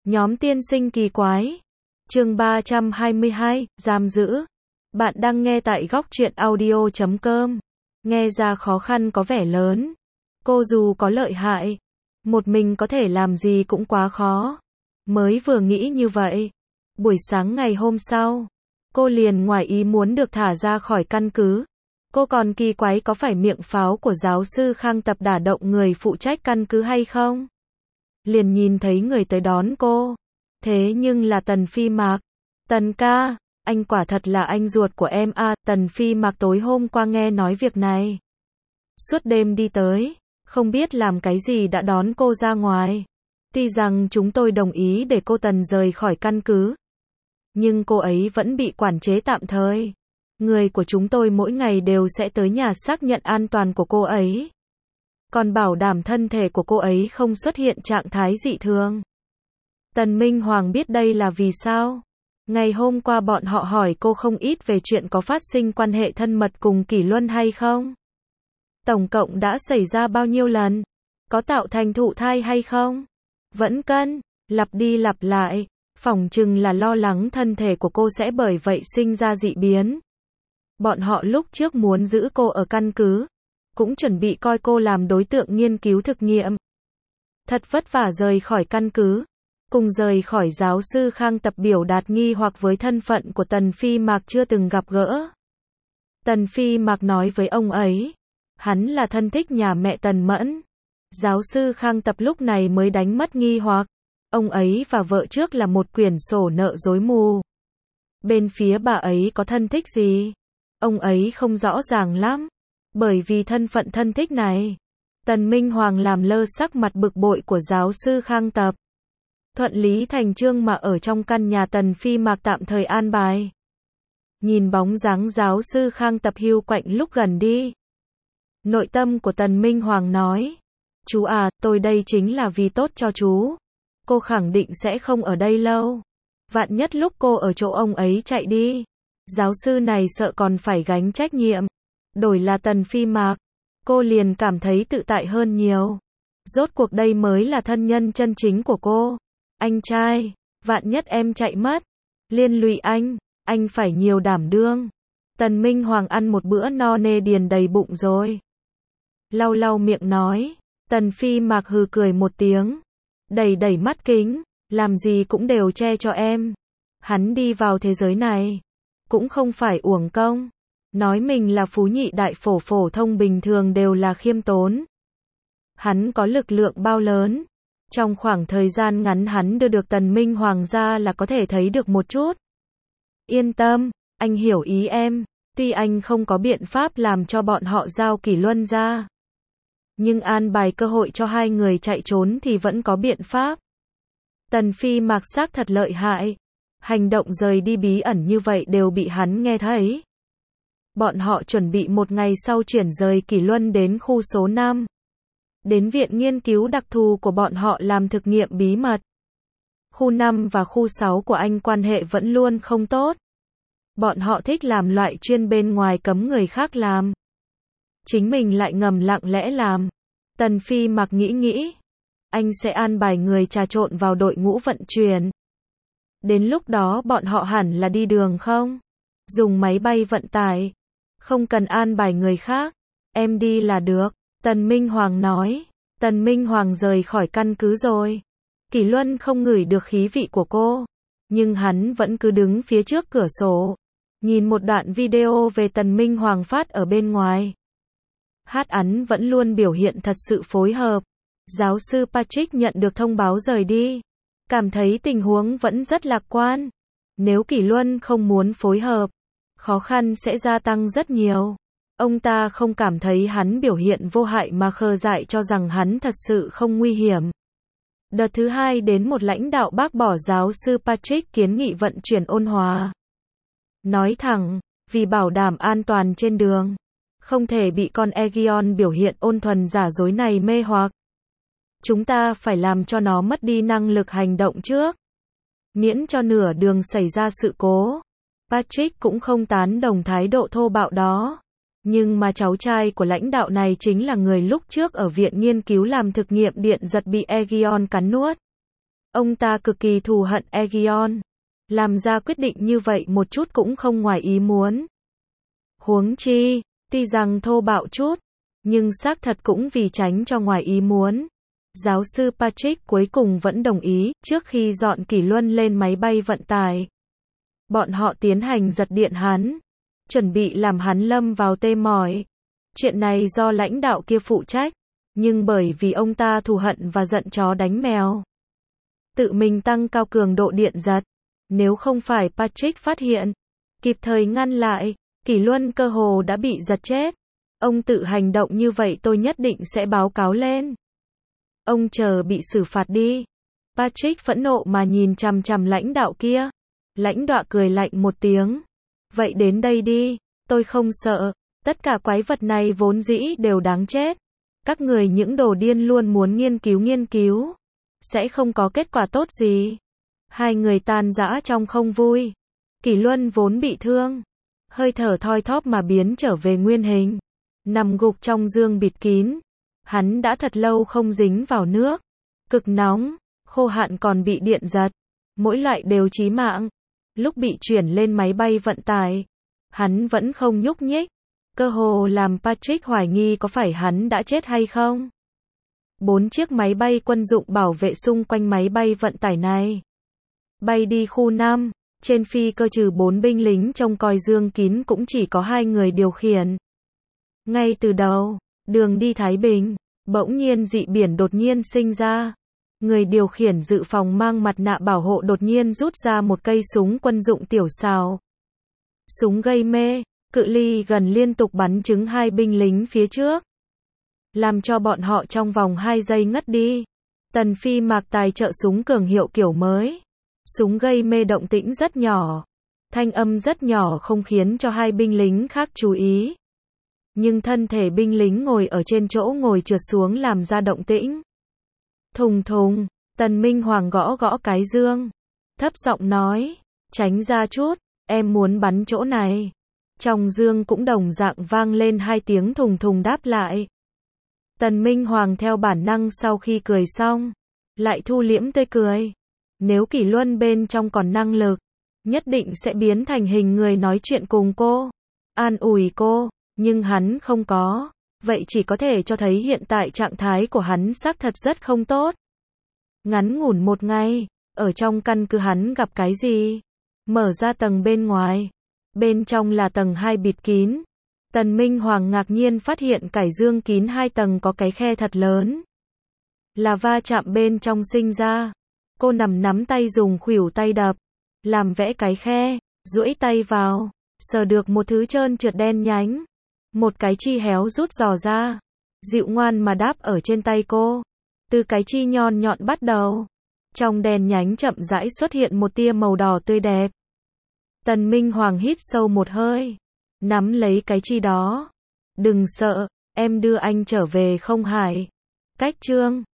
Nhóm tiên sinh kỳ quái. Chương 322, giam giữ. Bạn đang nghe tại góc truyện audio.com. Nghe ra khó khăn có vẻ lớn. Cô dù có lợi hại, một mình có thể làm gì cũng quá khó. Mới vừa nghĩ như vậy, buổi sáng ngày hôm sau, cô liền ngoài ý muốn được thả ra khỏi căn cứ. Cô còn kỳ quái có phải miệng pháo của giáo sư Khang Tập đả động người phụ trách căn cứ hay không? Liền nhìn thấy người tới đón cô. Thế nhưng là Tần Phi Mạc. Tần ca, anh quả thật là anh ruột của em à, Tần Phi Mạc tối hôm qua nghe nói việc này. Suốt đêm đi tới, không biết làm cái gì đã đón cô ra ngoài. Tuy rằng chúng tôi đồng ý để cô Tần rời khỏi căn cứ, nhưng cô ấy vẫn bị quản chế tạm thời. Người của chúng tôi mỗi ngày đều sẽ tới nhà xác nhận an toàn của cô ấy, còn bảo đảm thân thể của cô ấy không xuất hiện trạng thái dị thường. Tần Minh Hoàng biết đây là vì sao. Ngày hôm qua bọn họ hỏi cô không ít về chuyện có phát sinh quan hệ thân mật cùng Kỷ Luân hay không. Tổng cộng đã xảy ra bao nhiêu lần? Có tạo thành thụ thai hay không? Vẫn cân, lặp đi lặp lại, phỏng chừng là lo lắng thân thể của cô sẽ bởi vậy sinh ra dị biến. Bọn họ lúc trước muốn giữ cô ở căn cứ, cũng chuẩn bị coi cô làm đối tượng nghiên cứu thực nghiệm. Thật vất vả rời khỏi căn cứ, cùng rời khỏi giáo sư Khang Tập biểu đạt nghi hoặc với thân phận của Tần Phi Mạc chưa từng gặp gỡ. Tần Phi Mạc nói với ông ấy, hắn là thân thích nhà mẹ Tần Mẫn. Giáo sư Khang Tập lúc này mới đánh mất nghi hoặc. Ông ấy và vợ trước là một quyển sổ nợ rối mù. Bên phía bà ấy có thân thích gì? Ông ấy không rõ ràng lắm. Bởi vì thân phận thân thích này, Tần Minh Hoàng làm lơ sắc mặt bực bội của giáo sư Khang Tập. Thuận lý thành chương mà ở trong căn nhà Tần Phi Mạc tạm thời an bài. Nhìn bóng dáng giáo sư Khang Tập hiu quạnh lúc gần đi, nội tâm của Tần Minh Hoàng nói, chú à, tôi đây chính là vì tốt cho chú. Cô khẳng định sẽ không ở đây lâu. Vạn nhất lúc cô ở chỗ ông ấy chạy đi, giáo sư này sợ còn phải gánh trách nhiệm. Đổi là Tần Phi Mạc, cô liền cảm thấy tự tại hơn nhiều. Rốt cuộc đây mới là thân nhân chân chính của cô. Anh trai, vạn nhất em chạy mất, liên lụy anh phải nhiều đảm đương. Tần Minh Hoàng ăn một bữa no nê điền đầy bụng rồi. Lau lau miệng nói, Tần Phi Mạc hừ cười một tiếng, đẩy mắt kính, làm gì cũng đều che cho em. Hắn đi vào thế giới này, cũng không phải uổng công. Nói mình là phú nhị đại phổ thông bình thường đều là khiêm tốn. Hắn có lực lượng bao lớn. Trong khoảng thời gian ngắn hắn đưa được Tần Minh Hoàng ra là có thể thấy được một chút. Yên tâm, anh hiểu ý em. Tuy anh không có biện pháp làm cho bọn họ giao Kỷ Luân ra, nhưng an bài cơ hội cho hai người chạy trốn thì vẫn có biện pháp. Tần Phi Mạc xác thật lợi hại. Hành động rời đi bí ẩn như vậy đều bị hắn nghe thấy. Bọn họ chuẩn bị một ngày sau chuyển rời Kỷ Luân đến khu số 5. Đến viện nghiên cứu đặc thù của bọn họ làm thực nghiệm bí mật. Khu 5 và khu 6 của anh quan hệ vẫn luôn không tốt. Bọn họ thích làm loại chuyên bên ngoài cấm người khác làm. Chính mình lại ngầm lặng lẽ làm. Tần Phi Mạc nghĩ. Anh sẽ an bài người trà trộn vào đội ngũ vận chuyển. Đến lúc đó bọn họ hẳn là đi đường không? Dùng máy bay vận tải. Không cần an bài người khác. Em đi là được. Tần Minh Hoàng nói. Tần Minh Hoàng rời khỏi căn cứ rồi. Kỷ Luân không ngửi được khí vị của cô, nhưng hắn vẫn cứ đứng phía trước cửa sổ, nhìn một đoạn video về Tần Minh Hoàng phát ở bên ngoài. Hát Ấn vẫn luôn biểu hiện thật sự phối hợp. Giáo sư Patrick nhận được thông báo rời đi, cảm thấy tình huống vẫn rất lạc quan. Nếu Kỷ Luân không muốn phối hợp, khó khăn sẽ gia tăng rất nhiều. Ông ta không cảm thấy hắn biểu hiện vô hại mà khờ dại cho rằng hắn thật sự không nguy hiểm. Đợt thứ hai đến một lãnh đạo bác bỏ giáo sư Patrick kiến nghị vận chuyển ôn hòa. Nói thẳng, vì bảo đảm an toàn trên đường, không thể bị con Aegeon biểu hiện ôn thuần giả dối này mê hoặc. Chúng ta phải làm cho nó mất đi năng lực hành động trước, miễn cho nửa đường xảy ra sự cố. Patrick cũng không tán đồng thái độ thô bạo đó. Nhưng mà cháu trai của lãnh đạo này chính là người lúc trước ở viện nghiên cứu làm thực nghiệm điện giật bị Aegeon cắn nuốt. Ông ta cực kỳ thù hận Aegeon. Làm ra quyết định như vậy một chút cũng không ngoài ý muốn. Huống chi, tuy rằng thô bạo chút, nhưng xác thật cũng vì tránh cho ngoài ý muốn. Giáo sư Patrick cuối cùng vẫn đồng ý, trước khi dọn Kỷ Luân lên máy bay vận tải. Bọn họ tiến hành giật điện hắn, chuẩn bị làm hắn lâm vào tê mỏi. Chuyện này do lãnh đạo kia phụ trách, nhưng bởi vì ông ta thù hận và giận chó đánh mèo, tự mình tăng cao cường độ điện giật. Nếu không phải Patrick phát hiện, kịp thời ngăn lại, Kỷ Luân cơ hồ đã bị giật chết. Ông tự hành động như vậy tôi nhất định sẽ báo cáo lên. Ông chờ bị xử phạt đi. Patrick phẫn nộ mà nhìn chằm chằm lãnh đạo kia. Lãnh đạo cười lạnh một tiếng. Vậy đến đây đi, tôi không sợ. Tất cả quái vật này vốn dĩ đều đáng chết. Các người những đồ điên luôn muốn nghiên cứu. Sẽ không có kết quả tốt gì. Hai người tan rã trong không vui. Kỷ Luân vốn bị thương, hơi thở thoi thóp mà biến trở về nguyên hình. Nằm gục trong giường bịt kín. Hắn đã thật lâu không dính vào nước. Cực nóng, khô hạn còn bị điện giật. Mỗi loại đều chí mạng. Lúc bị chuyển lên máy bay vận tải, hắn vẫn không nhúc nhích. Cơ hồ làm Patrick hoài nghi có phải hắn đã chết hay không. 4 chiếc máy bay quân dụng bảo vệ xung quanh máy bay vận tải này. Bay đi khu 5, trên phi cơ trừ 4 binh lính trông coi giường kín cũng chỉ có 2 người điều khiển. Ngay từ đầu, đường đi Thái Bình, bỗng nhiên dị biển đột nhiên sinh ra. Người điều khiển dự phòng mang mặt nạ bảo hộ đột nhiên rút ra một cây súng quân dụng tiểu xào. Súng gây mê, cự ly gần liên tục bắn trúng 2 binh lính phía trước, làm cho bọn họ trong vòng 2 giây ngất đi. Tần Phi Mạc tài trợ súng cường hiệu kiểu mới. Súng gây mê động tĩnh rất nhỏ. Thanh âm rất nhỏ không khiến cho 2 binh lính khác chú ý. Nhưng thân thể binh lính ngồi ở trên chỗ ngồi trượt xuống làm ra động tĩnh. Thùng thùng, Tần Minh Hoàng gõ gõ cái dương. Thấp giọng nói, tránh ra chút, em muốn bắn chỗ này. Trong dương cũng đồng dạng vang lên 2 tiếng thùng thùng đáp lại. Tần Minh Hoàng theo bản năng sau khi cười xong, lại thu liễm tươi cười. Nếu Kỷ Luân bên trong còn năng lực, nhất định sẽ biến thành hình người nói chuyện cùng cô, an ủi cô, nhưng hắn không có. Vậy chỉ có thể cho thấy hiện tại trạng thái của hắn xác thật rất không tốt. Ngắn ngủn một ngày, ở trong căn cứ hắn gặp cái gì? Mở ra tầng bên ngoài. Bên trong là tầng 2 bịt kín. Tần Minh Hoàng ngạc nhiên phát hiện cải dương kín 2 tầng có cái khe thật lớn. Là va chạm bên trong sinh ra. Cô nắm tay dùng khuỷu tay đập, làm vẽ cái khe, duỗi tay vào, sờ được một thứ trơn trượt đen nhánh. Một cái chi héo rút giò ra, dịu ngoan mà đáp ở trên tay cô. Từ cái chi nhọn nhọn bắt đầu, trong đèn nhánh chậm rãi xuất hiện một tia màu đỏ tươi đẹp. Tần Minh Hoàng hít sâu một hơi, nắm lấy cái chi đó. Đừng sợ, em đưa anh trở về không Hải. Cách chương